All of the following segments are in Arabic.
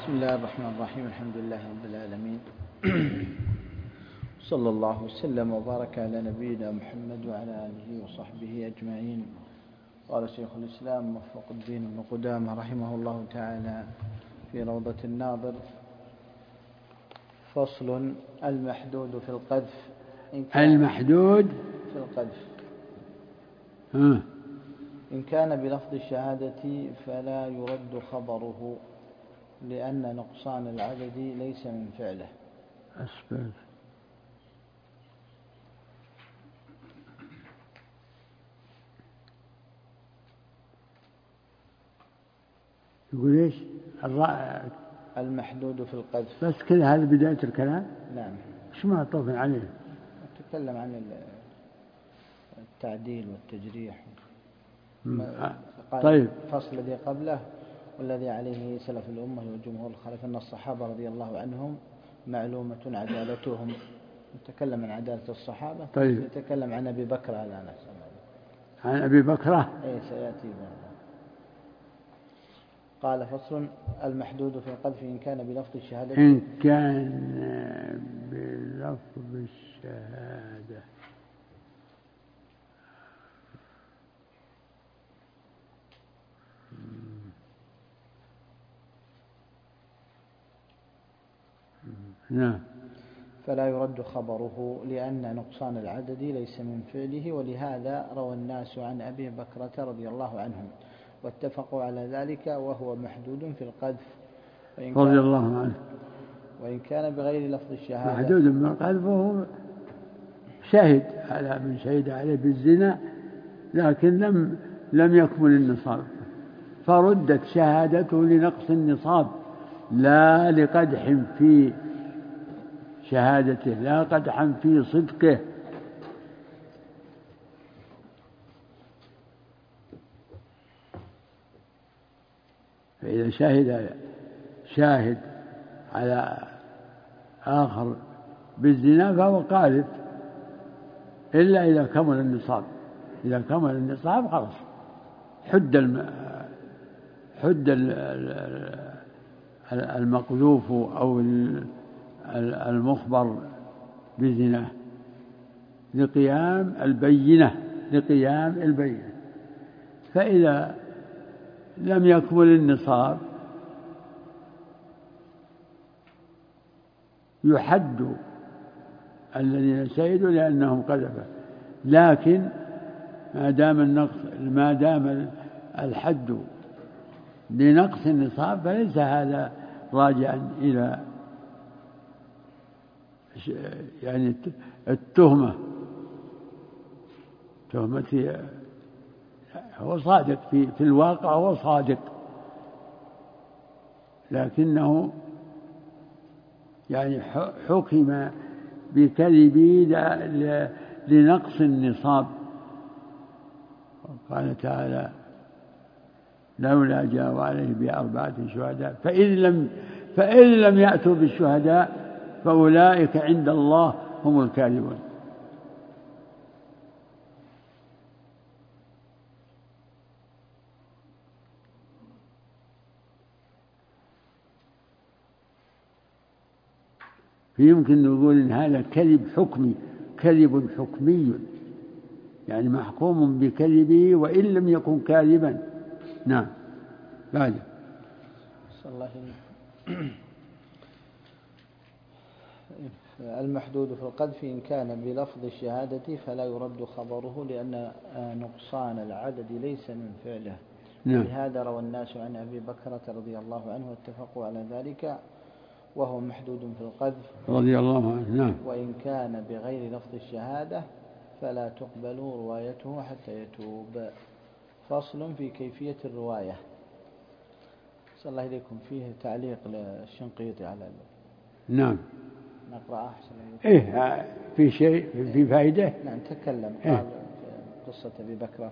بسم الله الرحمن الرحيم. الحمد لله رب العالمين. صلى الله وسلم وبارك على نبينا محمد وعلى آله وصحبه أجمعين. قال شيخ الإسلام موفق الدين بن قدامة رحمه الله تعالى في روضة الناظر: فصل: المحدود في القذف المحدود في القذف إن كان بلفظ الشهادة فلا يرد خبره، لأن نقصان العدد ليس من فعله. أسباب يقول إيش؟ المحدود في القذف بس كذا، هذا بداية الكلام. نعم. شو ما طوف عليه؟ نتكلم عن التعديل والتجريح. طيب. الفصل الذي قبله والذي عليه سلف الأمة والجمهور الخلف أن الصحابة رضي الله عنهم معلومة عدالتهم. نتكلم عن عدالة الصحابة. طيب. نتكلم عن أبي بكر الآن. عن أبي بكر سيأتي بعد. قال: فصل: المحدود في القذف إن كان بلفظ الشهادة إن كان بلفظ الشهادة نعم فلا يرد خبره، لأن نقصان العدد ليس من فعله، ولهذا روى الناس عن أبي بكرة رضي الله عنهم واتفقوا على ذلك، وهو محدود في القذف رضي الله عنه. وإن كان بغير لفظ الشهادة محدود من القذف، وهو شهد على من شهد عليه بالزنا لكن لم يكمل النصاب، فردت شهادته لنقص النصاب لا لقدح في شهادته، لا قدحا في صدقه. فإذا شاهد على آخر بالزنا فهو قاذف، إلا إذا كمل النصاب. إذا كمل النصاب خلاص حد المقذوف أو المخبر بزنا لقيام البينة. فإذا لم يكمل النصاب يحد الذين شهدوا لأنهم قذفوا، لكن ما دام الحد لنقص النصاب فليس هذا راجعا إلى يعني التهمة هو صادق في الواقع، هو صادق، لكنه يعني حكم بكذبه لنقص النصاب. قال تعالى: لولا جاءوا عليه ب4 شهداء فإن لم يأتوا بالشهداء فأولئك عند الله هم الكاذبون. فيمكن نقول إن هذا كذب حكمي، يعني محكوم بكذبه وإن لم يكن كاذبا. نعم. بعد المحدود في القذف إن كان بلفظ الشهادة فلا يرد خبره، لأن نقصان العدد ليس من فعله. نعم. لهذا روى الناس عن أبي بكرة رضي الله عنه واتفقوا على ذلك، وهو محدود في القذف رضي الله عنه. نعم. وإن كان بغير لفظ الشهادة فلا تقبل روايته حتى يتوب. فصل في كيفية الرواية. صلى الله إليكم فيه تعليق للشنقيطي على نعم. نقرأ أحسن. في شيء في فائدة. نعم. تكلم. قال في قصة أبي بكرة.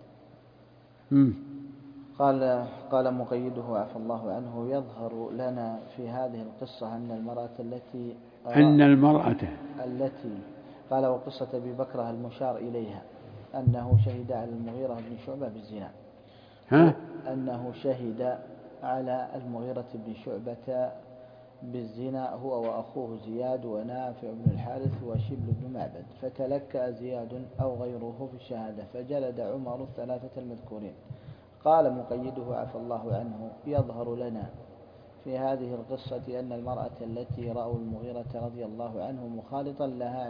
قال مقيده عفى الله عنه: يظهر لنا في هذه القصة أن المرأة التي قال وقصة أبي بكرة المشار إليها أنه شهد على المغيرة بن شعبة بالزنا. أنه شهد على المغيرة بن شعبة بالزنا هو وأخوه زياد ونافع بن الحارث وشبل بن معبد، فتلكأ زياد أو غيره في الشهادة فجلد عمر الثلاثة المذكورين. قال مقيده عفى الله عنه: يظهر لنا في هذه القصة أن المرأة التي رأوا المغيرة رضي الله عنه مخالطا لها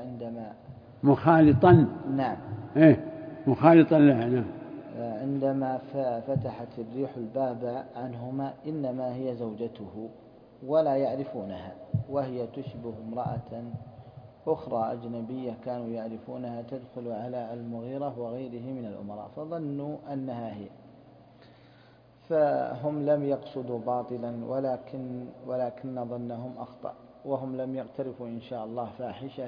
نعم مخالطا لها نعم عندما فتحت الريح الباب عنهما إنما هي زوجته ولا يعرفونها، وهي تشبه امرأة أخرى أجنبية كانوا يعرفونها تدخل على المغيرة وغيره من الأمراء فظنوا أنها هي، فهم لم يقصدوا باطلا ولكن ظنهم أخطأ، وهم لم يقترفوا إن شاء الله فاحشة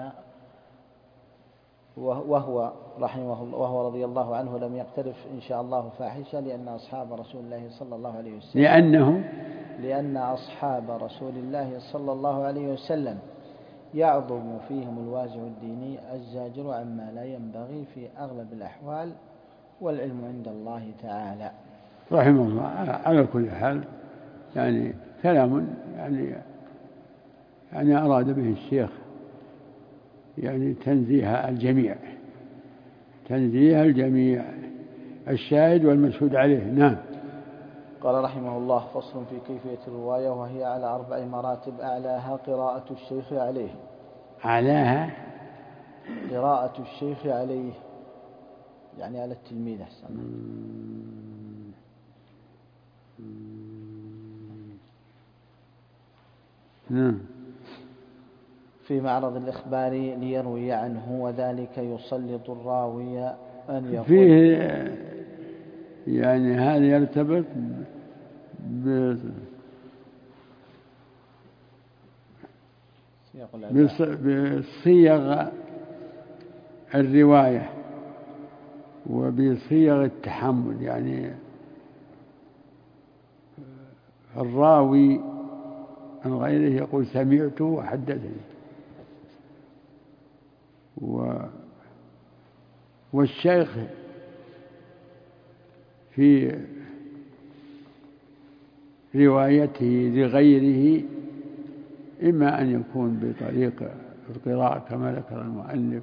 وهو رحمه الله وهو رضي الله عنه لم يقترف إن شاء الله فاحشة لأن أصحاب رسول الله صلى الله عليه وسلم لأن أصحاب رسول الله صلى الله عليه وسلم يعظم فيهم الوازع الديني الزاجر عما لا ينبغي في أغلب الأحوال، والعلم عند الله تعالى. رحمه الله. على كل حال يعني كلام يعني أراد به الشيخ يعني تنزيه الجميع الشاهد والمشهود عليه. نعم. قال رحمه الله: فصل في كيفية الرواية، وهي على 4 مراتب. أعلاها قراءة الشيخ عليه. قراءة الشيخ عليه يعني على التلميذ. أحسن. نعم. في معرض الإخبار ليروي عنه، وذلك يسلط الراوي أن يقول فيه يعني هذا يرتبط بصيغ الرواية وبصيغ التحمل، يعني الراوي عن غيره يقول سمعته وحدثني، والشيخ في روايته لغيره إما أن يكون بطريق القراءة كما ذكر المؤلف،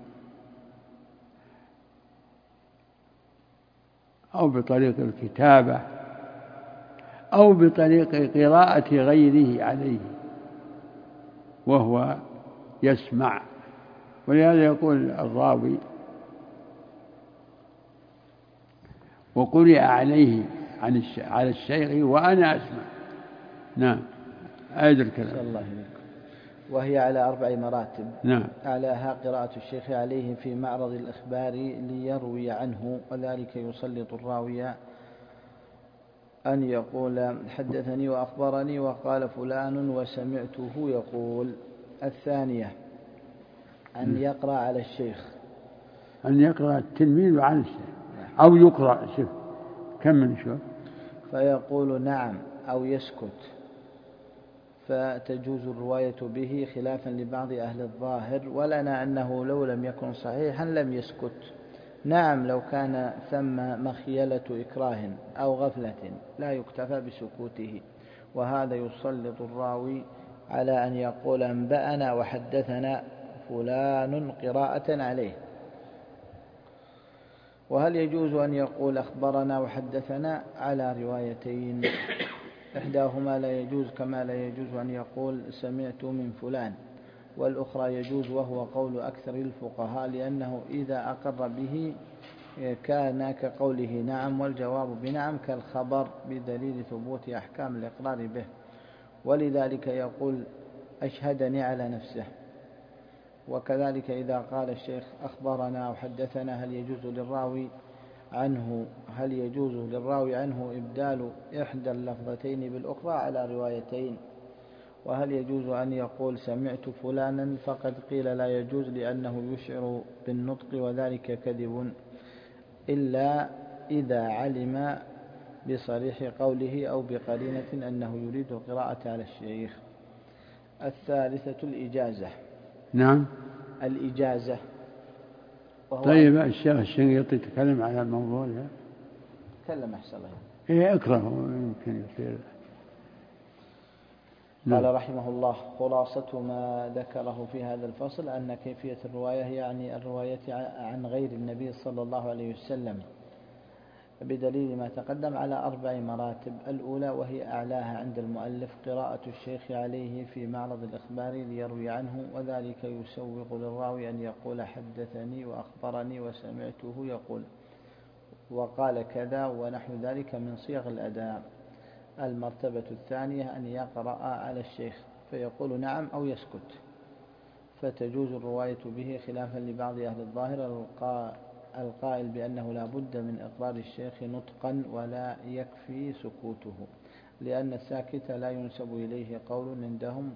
أو بطريق الكتابة، أو بطريق قراءة غيره عليه وهو يسمع. ولهذا يقول الراوي: وقرئ عليه على الشيخ وأنا أسمع. نعم. أعد الكلام. الله عليكم. وهي على 4 مراتب. نعم. أعلاها قراءة الشيخ عليه في معرض الإخبار ليروي عنه، وذلك يسلط الراوي أن يقول حدثني وأخبرني وقال فلان وسمعته يقول. الثانية أن يقرأ على الشيخ، أن يقرأ التلميذ على الشيخ أو يقرأ شوف كم من شوف فيقول نعم أو يسكت، فتجوز الرواية به خلافا لبعض أهل الظاهر، ولنا أنه لو لم يكن صحيحا لم يسكت. نعم لو كان ثم مخيلة إكراه أو غفلة لا يكتفى بسكوته، وهذا يسلط الراوي على أن يقول أنبأنا وحدثنا فلان قراءة عليه. وهل يجوز أن يقول أخبرنا وحدثنا؟ على روايتين، إحداهما لا يجوز كما لا يجوز أن يقول سمعت من فلان، والأخرى يجوز وهو قول أكثر الفقهاء، لأنه إذا أقر به كان كقوله نعم، والجواب بنعم كالخبر بدليل ثبوت أحكام الإقرار به، ولذلك يقول أشهدني على نفسه. وكذلك إذا قال الشيخ أخبرنا وحدثنا هل يجوز للراوي عنه إبدال إحدى اللفظتين بالأخرى على روايتين؟ وهل يجوز أن يقول سمعت فلانا؟ فقد قيل لا يجوز لأنه يشعر بالنطق وذلك كذب، إلا إذا علم بصريح قوله أو بقرينة أنه يريد القراءة على الشيخ. الثالثة الإجازة. نعم. الإجازة. طيب الشيخ الشنقيطي يتكلم على الموضوع ده؟ تكلم أحسن الله. إيه اكرهه يمكن يصير. قال رحمه الله: خلاصة ما ذكره في هذا الفصل أن كيفية الرواية يعني الرواية عن غير النبي صلى الله عليه وسلم بدليل ما تقدم على 4 مراتب. الأولى وهي أعلاها عند المؤلف قراءة الشيخ عليه في معرض الإخبار ليروي عنه، وذلك يسوغ للراوي أن يقول حدثني وأخبرني وسمعته يقول وقال كذا ونحو ذلك من صيغ الأداء. المرتبة الثانية أن يقرأ على الشيخ فيقول نعم أو يسكت، فتجوز الرواية به خلافا لبعض أهل الظاهر القائل بأنه لا بد من إقرار الشيخ نطقا ولا يكفي سكوته، لأن الساكت لا ينسب إليه قول عندهم،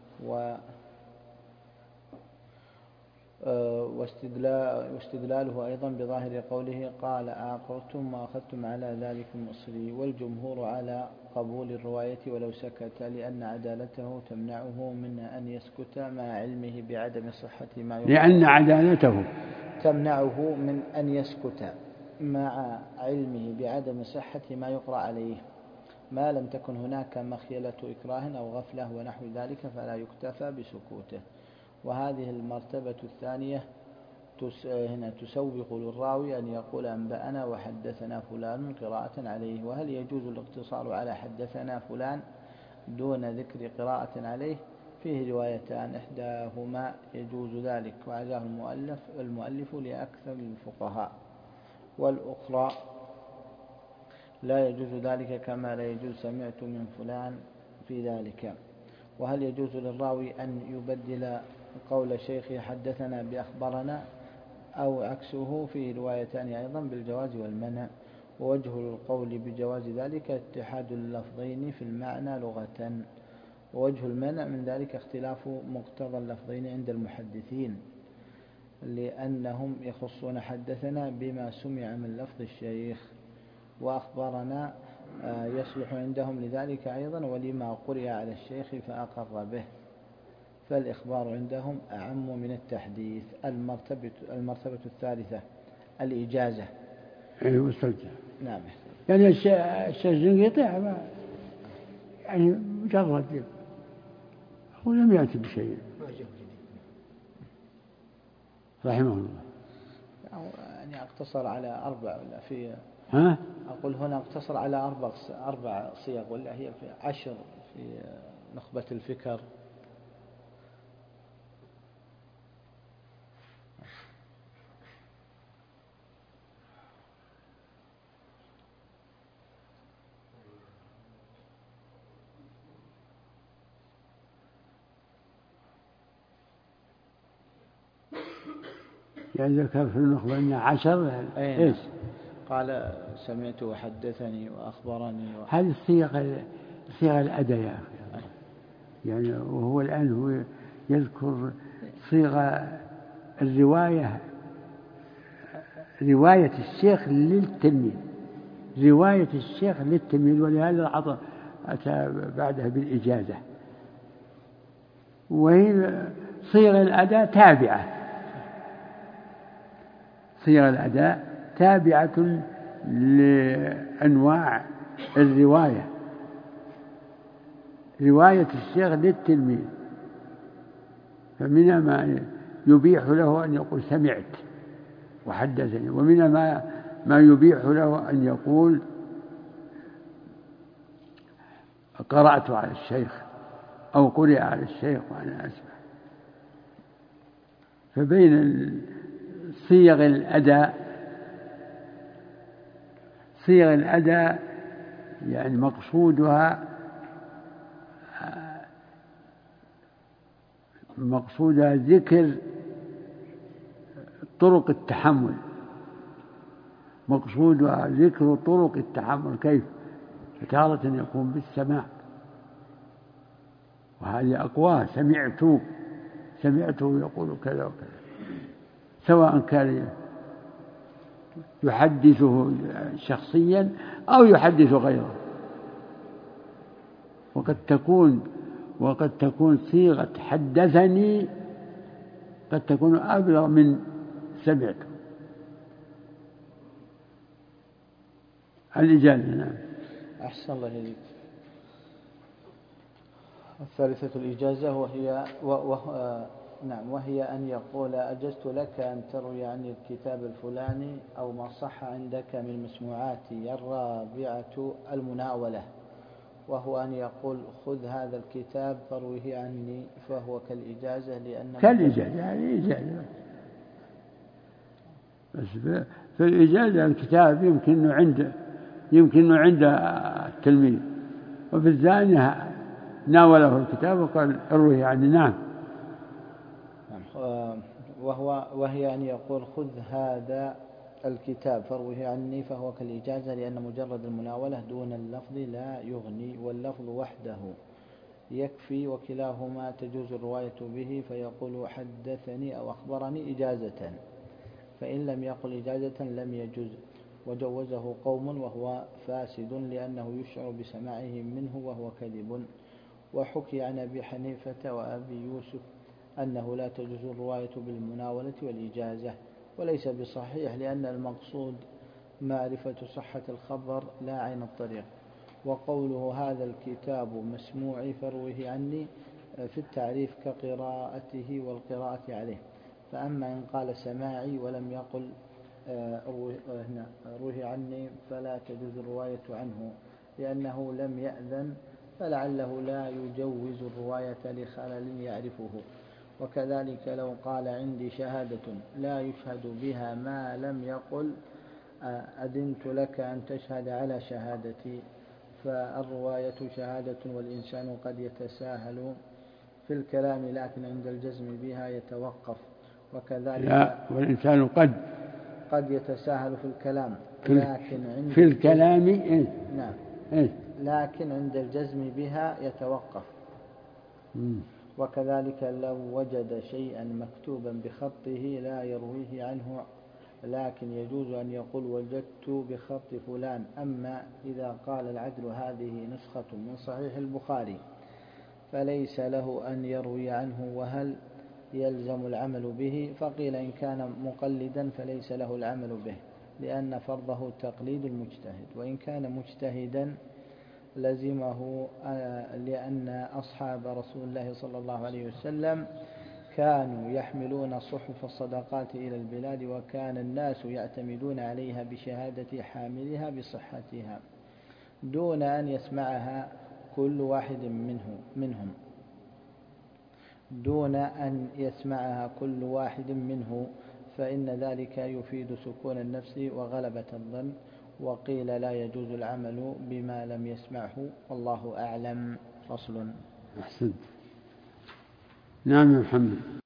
واستدلاله أيضا بظاهر قوله قال أقرتم وأخذتم على ذلكم مصري. والجمهور على قبول الرواية ولو سكت، لأن عدالته تمنعه من أن يسكت مع علمه بعدم صحة ما يقرأ، لأن عدالته تمنعه من أن يسكت مع علمه بعدم صحة ما يقرأ عليه، ما لم تكن هناك مخيلة إكراه أو غفلة ونحو ذلك فلا يكتفى بسكوته. وهذه المرتبة الثانية هنا تسوغ للراوي أن يقول أنبأنا وحدثنا فلان قراءة عليه. وهل يجوز الاقتصار على حدثنا فلان دون ذكر قراءة عليه؟ فيه روايتان، إحداهما يجوز ذلك وعزاه المؤلف لأكثر الفقهاء، والأخرى لا يجوز ذلك كما لا يجوز سمعت من فلان في ذلك. وهل يجوز للراوي أن يبدل قول شيخه حدثنا بأخبرنا أو عكسه؟ فيه روايتان أيضا بالجواز والمنع. ووجه القول بجواز ذلك اتحاد اللفظين في المعنى لغة، ووجه المنع من ذلك اختلاف مقتضى اللفظين عند المحدثين، لأنهم يخصون حدثنا بما سمع من لفظ الشيخ، وأخبرنا يصلح عندهم لذلك أيضا ولما قرئ على الشيخ فأقر به، فالإخبار عندهم أعم من التحديث. المرتبة الثالثة الإجازة. أي وصلت. نعم. يعني الشنقيطي يعني مجرد هو لم يأتي بشيء رحمه الله. يعني اقتصر على 4 ولا في ها؟ أقول هنا اقتصر على 4 صيغ ولا هي في 10 في نخبة الفكر. يعني ذكر في النخبة أن 10 إيش؟ قال سمعت وحدثني وأخبرني هذه صيغ الأداء يا أخي. يعني وهو الآن هو يذكر صيغة الرواية، رواية الشيخ للتلميذ، رواية الشيخ للتلميذ، ولهذا أتى بعدها بالإجازة. وهي صيغ الأداء تابعة، صيغ الأداء تابعة لأنواع الرواية، رواية الشيخ للتلميذ، فمنها ما يبيح له أن يقول سمعت وحدثني، ومنها ما يبيح له أن يقول قرأت على الشيخ أو قرئ على الشيخ وأنا أسمع. فبين صيغ الأداء يعني مقصودها ذكر طرق التحمل، مقصودها ذكر طرق التحمل، كيف فتارة يكون بالسماع، وهذه أقواه، سمعته يقول كذا وكذا، سواء كان يحدثه شخصيا أو يحدث غيره. وقد تكون صيغة حدثني قد تكون أبلغ من سمعته. الإجازة. نعم. أحسن الله إليك. الثالثة الإجازة وهي أن يقول أجزت لك أن تروي عني الكتاب الفلاني أو ما صح عندك من مسموعاتي. الرابعة المناولة، وهو أن يقول خذ هذا الكتاب فروه عني، فهو كالإجازة كالإجازة يعني إجازة. بس في الإجازة الكتاب يمكن عند التلميذ، وفي الثانية ناوله الكتاب وقال اروه عني. نعم. وهي أن يقول خذ هذا الكتاب فروه عني، فهو كالإجازة لأن مجرد المناولة دون اللفظ لا يغني، واللفظ وحده يكفي، وكلاهما تجوز الرواية به، فيقول حدثني أو أخبرني إجازة، فإن لم يقل إجازة لم يجوز، وجوزه قوم وهو فاسد لأنه يشعر بسماعهم منه وهو كذب. وحكي عن أبي حنيفة وأبي يوسف أنه لا تجوز الرواية بالمناولة والإجازة، وليس بصحيح، لأن المقصود معرفة صحة الخبر لا عين الطريق. وقوله هذا الكتاب مسموعي فروه عني في التعريف كقراءته والقراءة عليه. فأما إن قال سماعي ولم يقل روه عني فلا تجوز الرواية عنه لأنه لم يأذن، فلعله لا يجوز الرواية لخلل يعرفه. وكذلك لو قال عندي شهادة لا يشهد بها ما لم يقل أذنت لك أن تشهد على شهادتي، فالرواية شهادة، والإنسان قد يتساهل في الكلام لكن عند الجزم بها يتوقف. وكذلك والإنسان قد يتساهل في الكلام لكن عند في الكلام نعم لكن عند الجزم بها يتوقف. وكذلك لو وجد شيئا مكتوبا بخطه لا يرويه عنه، لكن يجوز أن يقول وجدت بخط فلان. أما إذا قال العدل هذه نسخة من صحيح البخاري فليس له أن يروي عنه، وهل يلزم العمل به؟ فقيل إن كان مقلدا فليس له العمل به، لأن فرضه تقليد المجتهد، وإن كان مجتهدا لزمه، لأن أصحاب رسول الله صلى الله عليه وسلم كانوا يحملون صحف الصدقات إلى البلاد، وكان الناس يعتمدون عليها بشهادة حاملها بصحتها دون أن يسمعها كل واحد منه فإن ذلك يفيد سكون النفس وغلبة الظن. وقيل لا يجوز العمل بما لم يسمعه، والله أعلم. فصل. أحسنت. نعم محمد.